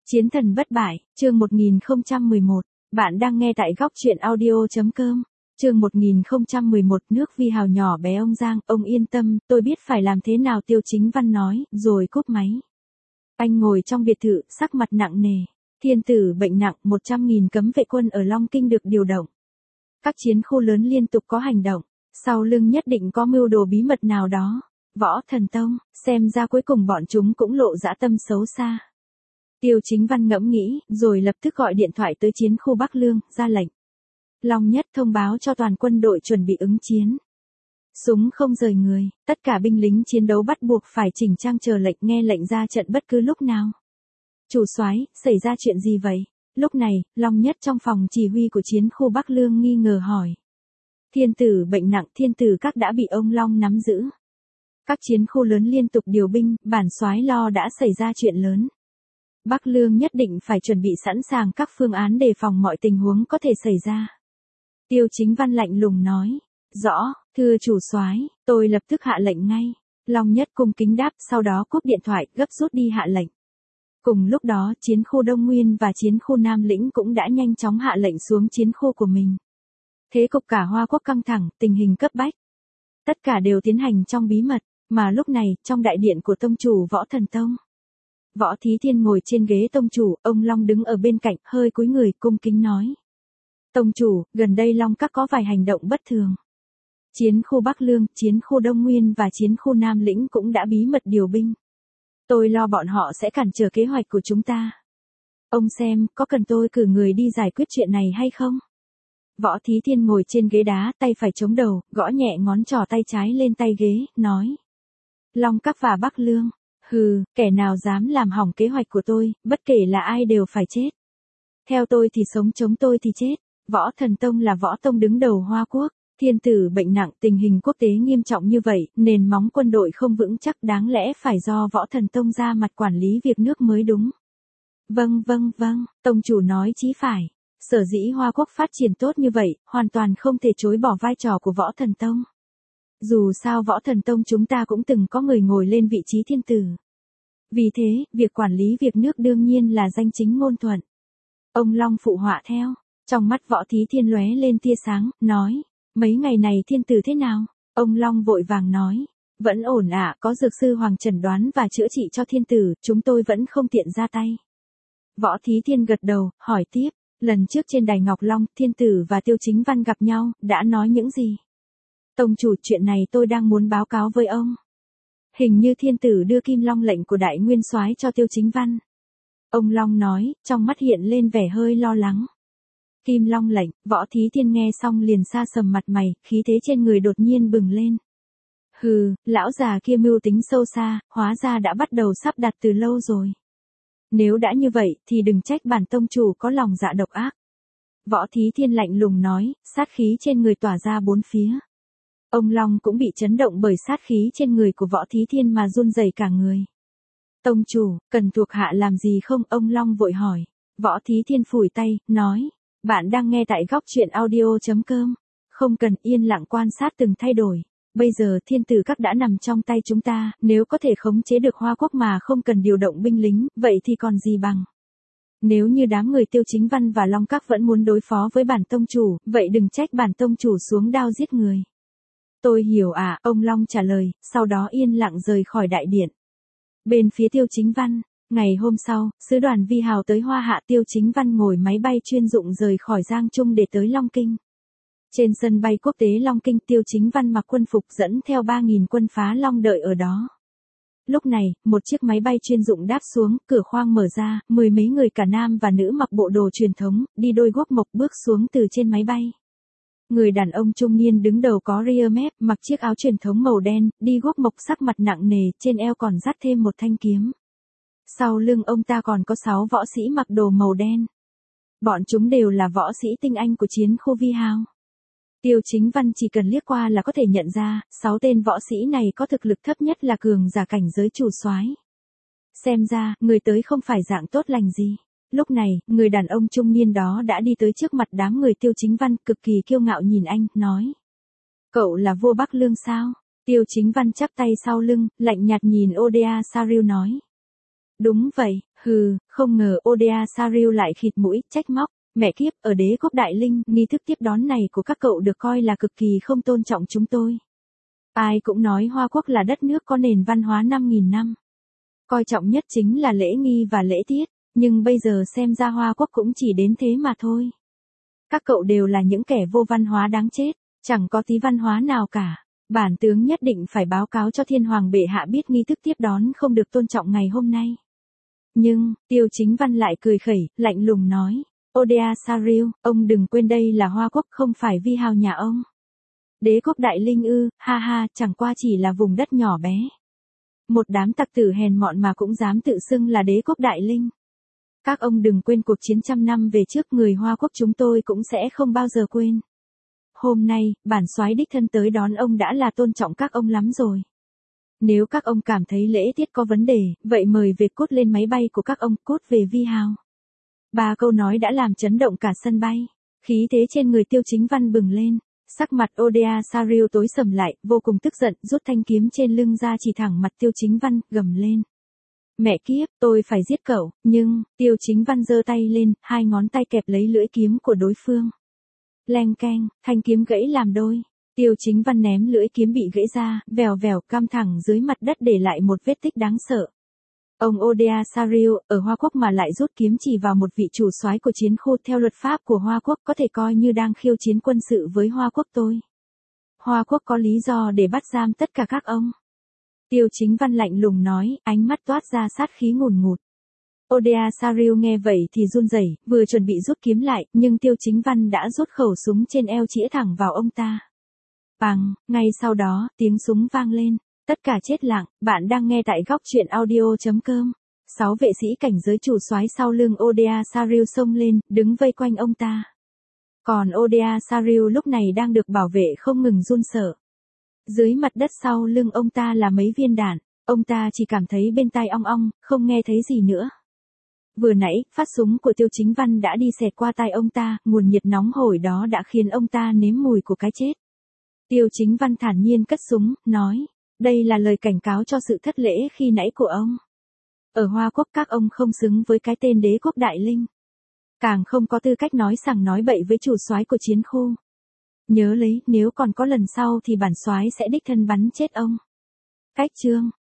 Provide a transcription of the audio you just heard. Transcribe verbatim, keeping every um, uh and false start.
Chiến thần bất bại, chương một nghìn không trăm mười một. Bạn đang nghe tại góc truyện audio.com. Chương một nghìn không trăm mười một. Nước Vi Hào nhỏ bé ông Giang, ông yên tâm, tôi biết phải làm thế nào, Tiêu Chính Văn nói, rồi cúp máy. Anh ngồi trong biệt thự, sắc mặt nặng nề. Thiên tử bệnh nặng, một trăm nghìn cấm vệ quân ở Long Kinh được điều động. Các chiến khu lớn liên tục có hành động, sau lưng nhất định có mưu đồ bí mật nào đó. Võ Thần Tông, xem ra cuối cùng bọn chúng cũng lộ dã tâm xấu xa. Tiêu Chính Văn ngẫm nghĩ, rồi lập tức gọi điện thoại tới chiến khu Bắc Lương, ra lệnh. Long Nhất thông báo cho toàn quân đội chuẩn bị ứng chiến. Súng không rời người, tất cả binh lính chiến đấu bắt buộc phải chỉnh trang chờ lệnh, nghe lệnh ra trận bất cứ lúc nào. Chủ soái, xảy ra chuyện gì vậy? Lúc này, Long Nhất trong phòng chỉ huy của chiến khu Bắc Lương nghi ngờ hỏi. Thiên tử bệnh nặng, thiên tử các đã bị ông Long nắm giữ. Các chiến khu lớn liên tục điều binh, bản soái lo đã xảy ra chuyện lớn. Bắc Lương nhất định phải chuẩn bị sẵn sàng các phương án đề phòng mọi tình huống có thể xảy ra. Tiêu Chính Văn lạnh lùng nói. Rõ, thưa chủ soái, tôi lập tức hạ lệnh ngay. Long Nhất cung kính đáp, sau đó cúp điện thoại, gấp rút đi hạ lệnh. Cùng lúc đó, chiến khu Đông Nguyên và chiến khu Nam Lĩnh cũng đã nhanh chóng hạ lệnh xuống chiến khu của mình. Thế cục cả Hoa Quốc căng thẳng, tình hình cấp bách. Tất cả đều tiến hành trong bí mật, mà lúc này, trong đại điện của tông chủ Võ Thần Tông. Võ Thí Thiên ngồi trên ghế tông chủ, ông Long đứng ở bên cạnh, hơi cúi người, cung kính nói. Tông chủ, gần đây Long Các có vài hành động bất thường. Chiến khu Bắc Lương, chiến khu Đông Nguyên và chiến khu Nam Lĩnh cũng đã bí mật điều binh. Tôi lo bọn họ sẽ cản trở kế hoạch của chúng ta. Ông xem, có cần tôi cử người đi giải quyết chuyện này hay không? Võ Thí Thiên ngồi trên ghế đá, tay phải chống đầu, gõ nhẹ ngón trỏ tay trái lên tay ghế, nói. Long Các và Bắc Lương. Hừ, kẻ nào dám làm hỏng kế hoạch của tôi, bất kể là ai đều phải chết. Theo tôi thì sống, chống tôi thì chết. Võ Thần Tông là võ tông đứng đầu Hoa Quốc. Thiên tử bệnh nặng, tình hình quốc tế nghiêm trọng như vậy, nền móng quân đội không vững chắc, đáng lẽ phải do Võ Thần Tông ra mặt quản lý việc nước mới đúng. Vâng vâng vâng, tông chủ nói chí phải. Sở dĩ Hoa Quốc phát triển tốt như vậy, hoàn toàn không thể chối bỏ vai trò của Võ Thần Tông. Dù sao Võ Thần Tông chúng ta cũng từng có người ngồi lên vị trí thiên tử. Vì thế, việc quản lý việc nước đương nhiên là danh chính ngôn thuận. Ông Long phụ họa theo, trong mắt Võ Thí Thiên lóe lên tia sáng, nói, mấy ngày này thiên tử thế nào? Ông Long vội vàng nói, vẫn ổn ạ, à, có dược sư Hoàng chẩn đoán và chữa trị cho thiên tử, chúng tôi vẫn không tiện ra tay. Võ Thí Thiên gật đầu, hỏi tiếp, lần trước trên đài Ngọc Long, thiên tử và Tiêu Chính Văn gặp nhau, đã nói những gì? Tông chủ, chuyện này tôi đang muốn báo cáo với ông. Hình như thiên tử đưa Kim Long lệnh của đại nguyên soái cho Tiêu Chính Văn. Ông Long nói, trong mắt hiện lên vẻ hơi lo lắng. Kim Long lệnh, Võ Thí Thiên nghe xong liền sa sầm mặt mày, khí thế trên người đột nhiên bừng lên. Hừ, lão già kia mưu tính sâu xa, hóa ra đã bắt đầu sắp đặt từ lâu rồi. Nếu đã như vậy, thì đừng trách bản tông chủ có lòng dạ độc ác. Võ Thí Thiên lạnh lùng nói, sát khí trên người tỏa ra bốn phía. Ông Long cũng bị chấn động bởi sát khí trên người của Võ Thí Thiên mà run rẩy cả người. Tông chủ, cần thuộc hạ làm gì không? Ông Long vội hỏi. Võ Thí Thiên phủi tay, nói. Bạn đang nghe tại góc truyện audio.com. Không cần, yên lặng quan sát từng thay đổi. Bây giờ thiên tử các đã nằm trong tay chúng ta, nếu có thể khống chế được Hoa Quốc mà không cần điều động binh lính, vậy thì còn gì bằng. Nếu như đám người Tiêu Chính Văn và Long Các vẫn muốn đối phó với bản tông chủ, vậy đừng trách bản tông chủ xuống đao giết người. Tôi hiểu à, ông Long trả lời, sau đó yên lặng rời khỏi đại điện. Bên phía Tiêu Chính Văn, ngày hôm sau, sứ đoàn Vi Hào tới Hoa Hạ, Tiêu Chính Văn ngồi máy bay chuyên dụng rời khỏi Giang Trung để tới Long Kinh. Trên sân bay quốc tế Long Kinh, Tiêu Chính Văn mặc quân phục dẫn theo ba nghìn quân phá long đợi ở đó. Lúc này, một chiếc máy bay chuyên dụng đáp xuống, cửa khoang mở ra, mười mấy người cả nam và nữ mặc bộ đồ truyền thống, đi đôi guốc mộc bước xuống từ trên máy bay. Người đàn ông trung niên đứng đầu có ria mép, mặc chiếc áo truyền thống màu đen, đi guốc mộc, sắc mặt nặng nề, trên eo còn dắt thêm một thanh kiếm. Sau lưng ông ta còn có sáu võ sĩ mặc đồ màu đen. Bọn chúng đều là võ sĩ tinh anh của chiến khu Vi Hào. Tiêu Chính Văn chỉ cần liếc qua là có thể nhận ra, sáu tên võ sĩ này có thực lực thấp nhất là cường giả cảnh giới chủ soái. Xem ra, người tới không phải dạng tốt lành gì. Lúc này, người đàn ông trung niên đó đã đi tới trước mặt đám người Tiêu Chính Văn, cực kỳ kiêu ngạo nhìn anh, nói. Cậu là vua Bắc Lương sao? Tiêu Chính Văn chắp tay sau lưng, lạnh nhạt nhìn Oda Sariu nói. Đúng vậy, Hừ, không ngờ Oda Sariu lại khịt mũi, trách móc. Mẹ kiếp, ở đế quốc Đại Linh, nghi thức tiếp đón này của các cậu được coi là cực kỳ không tôn trọng chúng tôi. Ai cũng nói Hoa Quốc là đất nước có nền văn hóa năm nghìn năm. Coi trọng nhất chính là lễ nghi và lễ tiết, nhưng bây giờ xem ra Hoa Quốc cũng chỉ đến thế mà thôi. Các cậu đều là những kẻ vô văn hóa đáng chết, chẳng có tí văn hóa nào cả. Bản tướng nhất định phải báo cáo cho Thiên Hoàng bệ hạ biết nghi thức tiếp đón không được tôn trọng ngày hôm nay. Nhưng, Tiêu Chính Văn lại cười khẩy, lạnh lùng nói. Oda Sariu, ông đừng quên đây là Hoa Quốc không phải vi hào nhà ông. Đế quốc Đại Linh ư, ha ha, chẳng qua chỉ là vùng đất nhỏ bé. Một đám tặc tử hèn mọn mà cũng dám tự xưng là đế quốc Đại Linh. Các ông đừng quên cuộc chiến trăm năm về trước, người Hoa Quốc chúng tôi cũng sẽ không bao giờ quên. Hôm nay, bản soái đích thân tới đón ông đã là tôn trọng các ông lắm rồi. Nếu các ông cảm thấy lễ tiết có vấn đề, vậy mời về cốt lên máy bay của các ông, cốt về vi hào. Ba câu nói đã làm chấn động cả sân bay. Khí thế trên người Tiêu Chính Văn bừng lên. Sắc mặt Oda Sariu tối sầm lại, vô cùng tức giận, rút thanh kiếm trên lưng ra chỉ thẳng mặt Tiêu Chính Văn, gầm lên. Mẹ kiếp, tôi phải giết cậu, nhưng, Tiêu Chính Văn giơ tay lên, hai ngón tay kẹp lấy lưỡi kiếm của đối phương. Leng keng, thanh kiếm gãy làm đôi. Tiêu Chính Văn ném lưỡi kiếm bị gãy ra, vèo vèo cắm thẳng dưới mặt đất để lại một vết tích đáng sợ. Ông Oda Sariu, ở Hoa Quốc mà lại rút kiếm chỉ vào một vị chủ soái của chiến khu theo luật pháp của Hoa Quốc có thể coi như đang khiêu chiến quân sự với Hoa Quốc tôi. Hoa Quốc có lý do để bắt giam tất cả các ông. Tiêu Chính Văn lạnh lùng nói, ánh mắt toát ra sát khí ngùn ngụt. Oda Sariu nghe vậy thì run rẩy, vừa chuẩn bị rút kiếm lại, nhưng Tiêu Chính Văn đã rút khẩu súng trên eo chĩa thẳng vào ông ta. Bang, ngay sau đó, tiếng súng vang lên. Tất cả chết lặng, bạn đang nghe tại góc truyện audio chấm com. Sáu vệ sĩ cảnh giới chủ soái sau lưng Oda Sariu xông lên, đứng vây quanh ông ta. Còn Oda Sariu lúc này đang được bảo vệ không ngừng run sợ. Dưới mặt đất sau lưng ông ta là mấy viên đạn, ông ta chỉ cảm thấy bên tai ong ong, không nghe thấy gì nữa. Vừa nãy, phát súng của Tiêu Chính Văn đã đi xẹt qua tai ông ta, nguồn nhiệt nóng hổi đó đã khiến ông ta nếm mùi của cái chết. Tiêu Chính Văn thản nhiên cất súng, nói. Đây là lời cảnh cáo cho sự thất lễ khi nãy của ông. Ở Hoa Quốc các ông không xứng với cái tên đế quốc Đại Linh. Càng không có tư cách nói sằng nói bậy với chủ soái của chiến khu. Nhớ lấy, nếu còn có lần sau thì bản soái sẽ đích thân bắn chết ông. Cách chương